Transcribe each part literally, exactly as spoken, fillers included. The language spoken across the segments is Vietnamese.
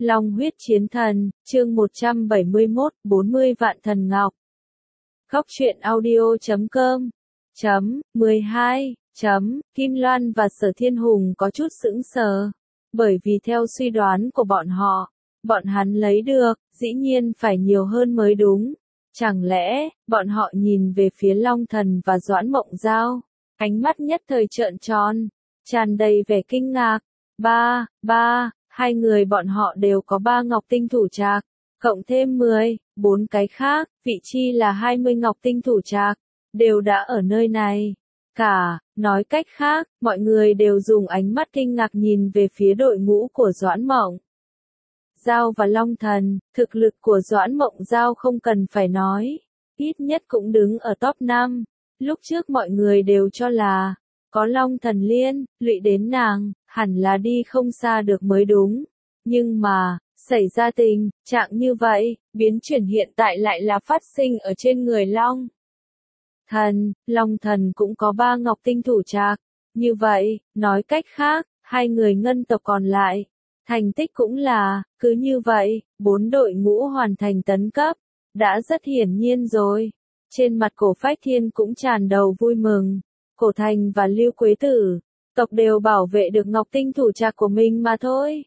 Long huyết chiến thần, chương một trăm bảy mươi mốt, bốn mươi vạn thần ngọc. Góc truyện audio chấm com chấm mười hai chấm Kim Loan và Sở Thiên Hùng có chút sững sờ, bởi vì theo suy đoán của bọn họ, bọn hắn lấy được, dĩ nhiên phải nhiều hơn mới đúng. Chẳng lẽ, bọn họ nhìn về phía Long Thần và Doãn Mộng Giao, ánh mắt nhất thời trợn tròn, tràn đầy vẻ kinh ngạc. Ba, ba, hai người bọn họ đều có ba ngọc tinh thủ trạc, cộng thêm mười, bốn cái khác, vị chi là hai mươi ngọc tinh thủ trạc, đều đã ở nơi này. Cả, nói cách khác, mọi người đều dùng ánh mắt kinh ngạc nhìn về phía đội ngũ của Doãn Mộng Giao và Long Thần. Thực lực của Doãn Mộng Giao không cần phải nói, ít nhất cũng đứng ở top năm. Lúc trước mọi người đều cho là, có Long Thần liên, lụy đến nàng, hẳn là đi không xa được mới đúng. Nhưng mà, xảy ra tình trạng như vậy, biến chuyển hiện tại lại là phát sinh ở trên người Long Thần. Long Thần cũng có ba ngọc tinh thủ trạc. Như vậy, nói cách khác, hai người ngân tộc còn lại, thành tích cũng là, cứ như vậy, bốn đội ngũ hoàn thành tấn cấp, đã rất hiển nhiên rồi. Trên mặt Cổ Phách Thiên cũng tràn đầu vui mừng. Cổ Thành và Lưu Quế Tử, tộc đều bảo vệ được ngọc tinh thủ trạc của mình mà thôi.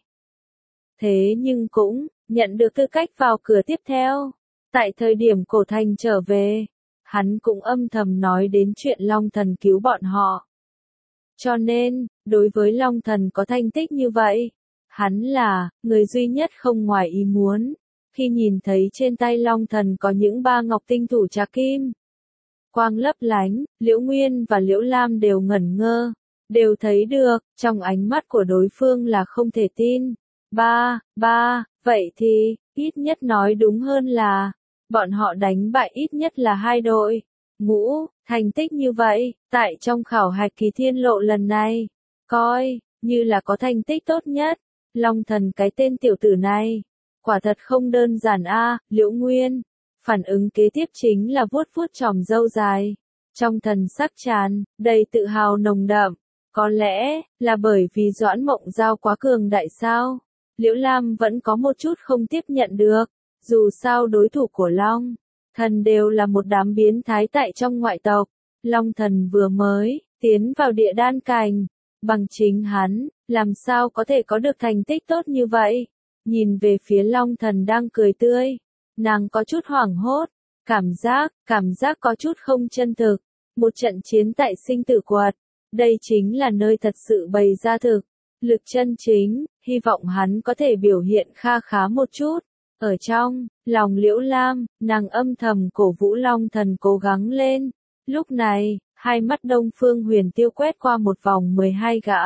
Thế nhưng cũng, nhận được tư cách vào cửa tiếp theo. Tại thời điểm Cổ Thành trở về, hắn cũng âm thầm nói đến chuyện Long Thần cứu bọn họ. Cho nên, đối với Long Thần có thành tích như vậy, hắn là người duy nhất không ngoài ý muốn. Khi nhìn thấy trên tay Long Thần có những ba ngọc tinh thủ trạc kim quang lấp lánh, Liễu Nguyên và Liễu Lam đều ngẩn ngơ, đều thấy được, trong ánh mắt của đối phương là không thể tin. Ba, ba, vậy thì, ít nhất nói đúng hơn là, bọn họ đánh bại ít nhất là hai đội ngũ. Thành tích như vậy, tại trong khảo hạch kỳ thiên lộ lần này, coi như là có thành tích tốt nhất. Long Thần cái tên tiểu tử này, quả thật không đơn giản a. Liễu Nguyên, phản ứng kế tiếp chính là vuốt vuốt chòm râu dài, trong thần sắc tràn đầy tự hào nồng đậm. Có lẽ là bởi vì Doãn Mộng Giao quá cường đại sao? Liễu Lam vẫn có một chút không tiếp nhận được, dù sao đối thủ của Long Thần đều là một đám biến thái tại trong ngoại tộc. Long Thần vừa mới tiến vào địa đan cảnh, bằng chính hắn, làm sao có thể có được thành tích tốt như vậy? Nhìn về phía Long Thần đang cười tươi, nàng có chút hoảng hốt, cảm giác, cảm giác có chút không chân thực. Một trận chiến tại sinh tử quật, đây chính là nơi thật sự bày ra thực lực chân chính, hy vọng hắn có thể biểu hiện kha khá một chút. Ở trong lòng Liễu Lam, nàng âm thầm cổ vũ Long Thần cố gắng lên. Lúc này, hai mắt Đông Phương Huyền Tiêu quét qua một vòng mười hai gã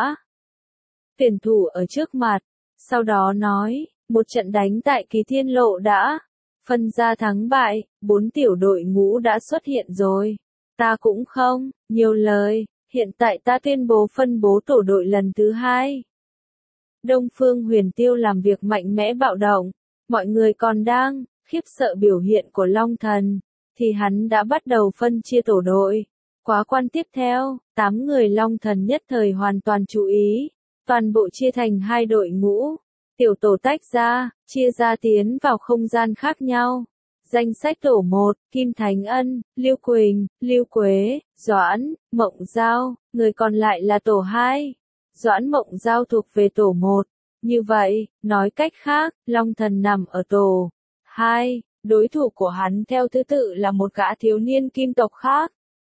tuyển thủ ở trước mặt, sau đó nói, một trận đánh tại Kỳ Thiên Lộ đã phân ra thắng bại, bốn tiểu đội ngũ đã xuất hiện rồi. Ta cũng không nhiều lời, hiện tại ta tuyên bố phân bố tổ đội lần thứ hai. Đông Phương Huyền Tiêu làm việc mạnh mẽ bạo động, mọi người còn đang khiếp sợ biểu hiện của Long Thần, thì hắn đã bắt đầu phân chia tổ đội. Quá quan tiếp theo, tám người Long Thần nhất thời hoàn toàn chú ý, toàn bộ chia thành hai đội ngũ, tiểu tổ tách ra, chia ra tiến vào không gian khác nhau. Danh sách tổ một, Kim Thánh Ân, Lưu Quỳnh, Lưu Quế, Doãn Mộng Giao, người còn lại là tổ hai. Doãn Mộng Giao thuộc về tổ một. Như vậy, nói cách khác, Long Thần nằm ở tổ hai, đối thủ của hắn theo thứ tự là một gã thiếu niên kim tộc khác.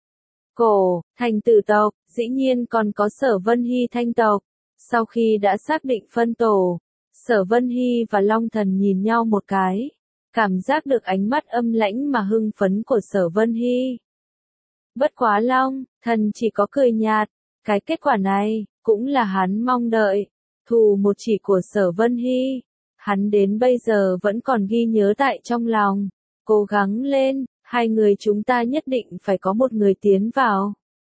Cổ Thành tử tộc, dĩ nhiên còn có Sở Vân Hy thanh tộc. Sau khi đã xác định phân tổ, Sở Vân Hy và Long Thần nhìn nhau một cái, cảm giác được ánh mắt âm lãnh mà hưng phấn của Sở Vân Hy. Bất quá Long Thần chỉ có cười nhạt, cái kết quả này, cũng là hắn mong đợi. Thù một chỉ của Sở Vân Hy, hắn đến bây giờ vẫn còn ghi nhớ tại trong lòng. Cố gắng lên, hai người chúng ta nhất định phải có một người tiến vào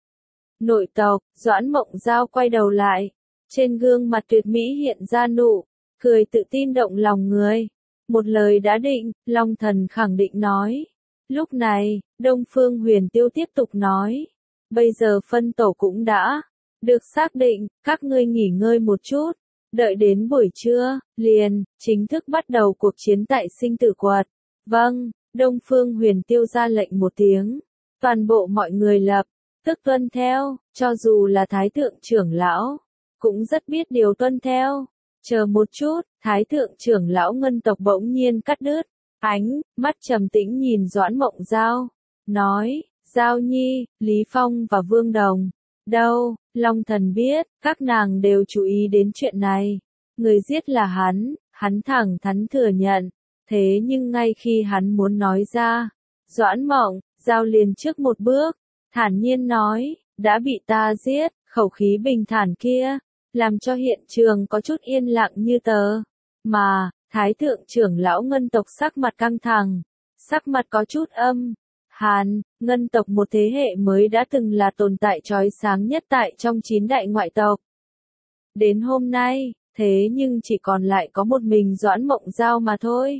nội tộc. Doãn Mộng Giao quay đầu lại, trên gương mặt tuyệt mỹ hiện ra nụ cười tự tin động lòng người. Một lời đã định, Long Thần khẳng định nói. Lúc này, Đông Phương Huyền Tiêu tiếp tục nói, bây giờ phân tổ cũng đã được xác định, các ngươi nghỉ ngơi một chút, Đợi đến buổi trưa, liền, chính thức bắt đầu cuộc chiến tại sinh tử quật. Vâng, Đông Phương Huyền Tiêu ra lệnh một tiếng. Toàn bộ mọi người lập tức tuân theo, cho dù là Thái thượng trưởng lão, cũng rất biết điều tuân theo. Chờ một chút, Thái thượng trưởng lão Ngân tộc bỗng nhiên cắt đứt, ánh mắt trầm tĩnh nhìn Doãn Mộng Giao, nói, Giao Nhi, Lý Phong và Vương Đồng, đâu, Long Thần biết, các nàng đều chú ý đến chuyện này. Người giết là hắn, hắn thẳng thắn thừa nhận, thế nhưng ngay khi hắn muốn nói ra, Doãn Mộng Giao liền trước một bước, thản nhiên nói, đã bị ta giết, khẩu khí bình thản kia, làm cho hiện trường có chút yên lặng như tờ. Mà, Thái thượng trưởng lão Ngân tộc sắc mặt căng thẳng, sắc mặt có chút âm. Hàn, Ngân tộc một thế hệ mới đã từng là tồn tại chói sáng nhất tại trong chín đại ngoại tộc. Đến hôm nay, thế nhưng chỉ còn lại có một mình Doãn Mộng Giao mà thôi.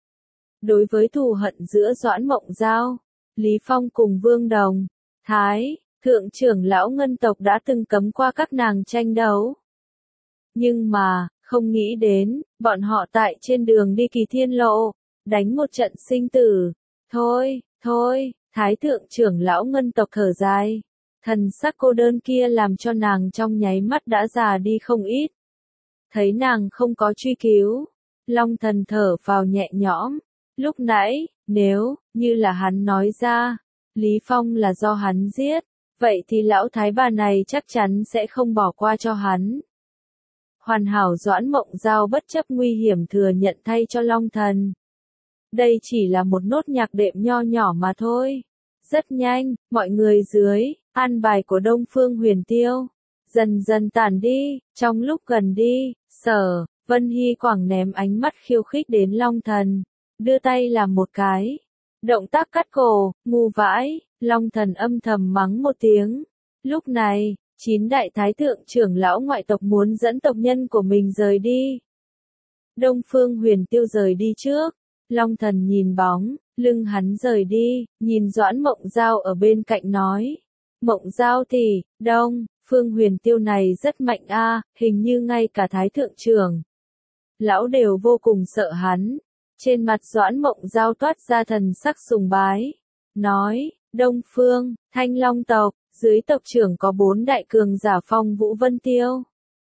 Đối với thù hận giữa Doãn Mộng Giao, Lý Phong cùng Vương Đồng, Thái thượng trưởng lão Ngân tộc đã từng cấm qua các nàng tranh đấu. Nhưng mà, không nghĩ đến, bọn họ tại trên đường đi Kỳ Thiên Lộ, đánh một trận sinh tử. Thôi, thôi, Thái thượng trưởng lão Ngân tộc thở dài. Thần sắc cô đơn kia làm cho nàng trong nháy mắt đã già đi không ít. Thấy nàng không có truy cứu, Long Thần thở vào nhẹ nhõm. Lúc nãy, nếu như là hắn nói ra, Lý Phong là do hắn giết, vậy thì lão thái bà này chắc chắn sẽ không bỏ qua cho hắn. Hoàn hảo Doãn Mộng Giao bất chấp nguy hiểm thừa nhận thay cho Long Thần. Đây chỉ là một nốt nhạc đệm nho nhỏ mà thôi. Rất nhanh, mọi người dưới an bài của Đông Phương Huyền Tiêu dần dần tản đi. Trong lúc gần đi, Sở Vân Hy Quảng ném ánh mắt khiêu khích đến Long Thần, đưa tay làm một cái động tác cắt cổ. Ngu vãi. Long Thần âm thầm mắng một tiếng. Lúc này, chín đại thái thượng trưởng lão ngoại tộc muốn dẫn tộc nhân của mình rời đi. Đông Phương Huyền Tiêu rời đi trước. Long Thần nhìn bóng lưng hắn rời đi, nhìn Doãn Mộng Giao ở bên cạnh nói. Mộng Giao thì, Đông Phương Huyền Tiêu này rất mạnh a, hình như ngay cả thái thượng trưởng lão đều vô cùng sợ hắn. Trên mặt Doãn Mộng Giao toát ra thần sắc sùng bái. Nói, Đông Phương, Thanh Long tộc, dưới tộc trưởng có bốn đại cường giả Phong Vũ Vân Tiêu.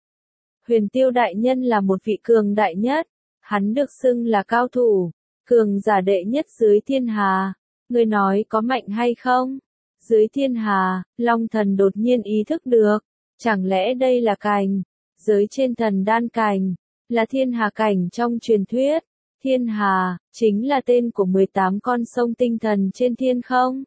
Huyền Tiêu đại nhân là một vị cường đại nhất, hắn được xưng là cao thủ, cường giả đệ nhất dưới thiên hà. Người nói có mạnh hay không? Dưới thiên hà, Long Thần đột nhiên ý thức được, chẳng lẽ đây là cảnh giới trên thần đan cảnh, là thiên hà cảnh trong truyền thuyết. Thiên hà, chính là tên của mười tám con sông tinh thần trên thiên không?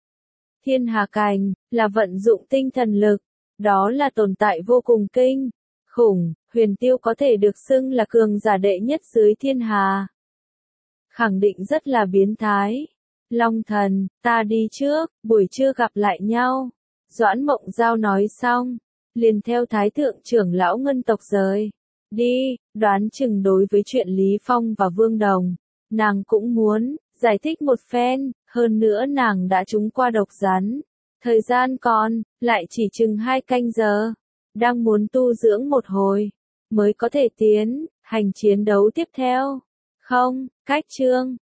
Thiên hà cảnh, là vận dụng tinh thần lực, đó là tồn tại vô cùng kinh khủng. Huyền Tiêu có thể được xưng là cường giả đệ nhất dưới thiên hà, khẳng định rất là biến thái. Long Thần, ta đi trước, buổi trưa gặp lại nhau. Doãn Mộng Giao nói xong, liền theo Thái thượng trưởng lão Ngân tộc rời đi. Đoán chừng đối với chuyện Lý Phong và Vương Đồng, nàng cũng muốn giải thích một phen, hơn nữa nàng đã trúng qua độc rắn. Thời gian còn lại chỉ chừng hai canh giờ, đang muốn tu dưỡng một hồi mới có thể tiến hành chiến đấu tiếp theo. Không, cách chương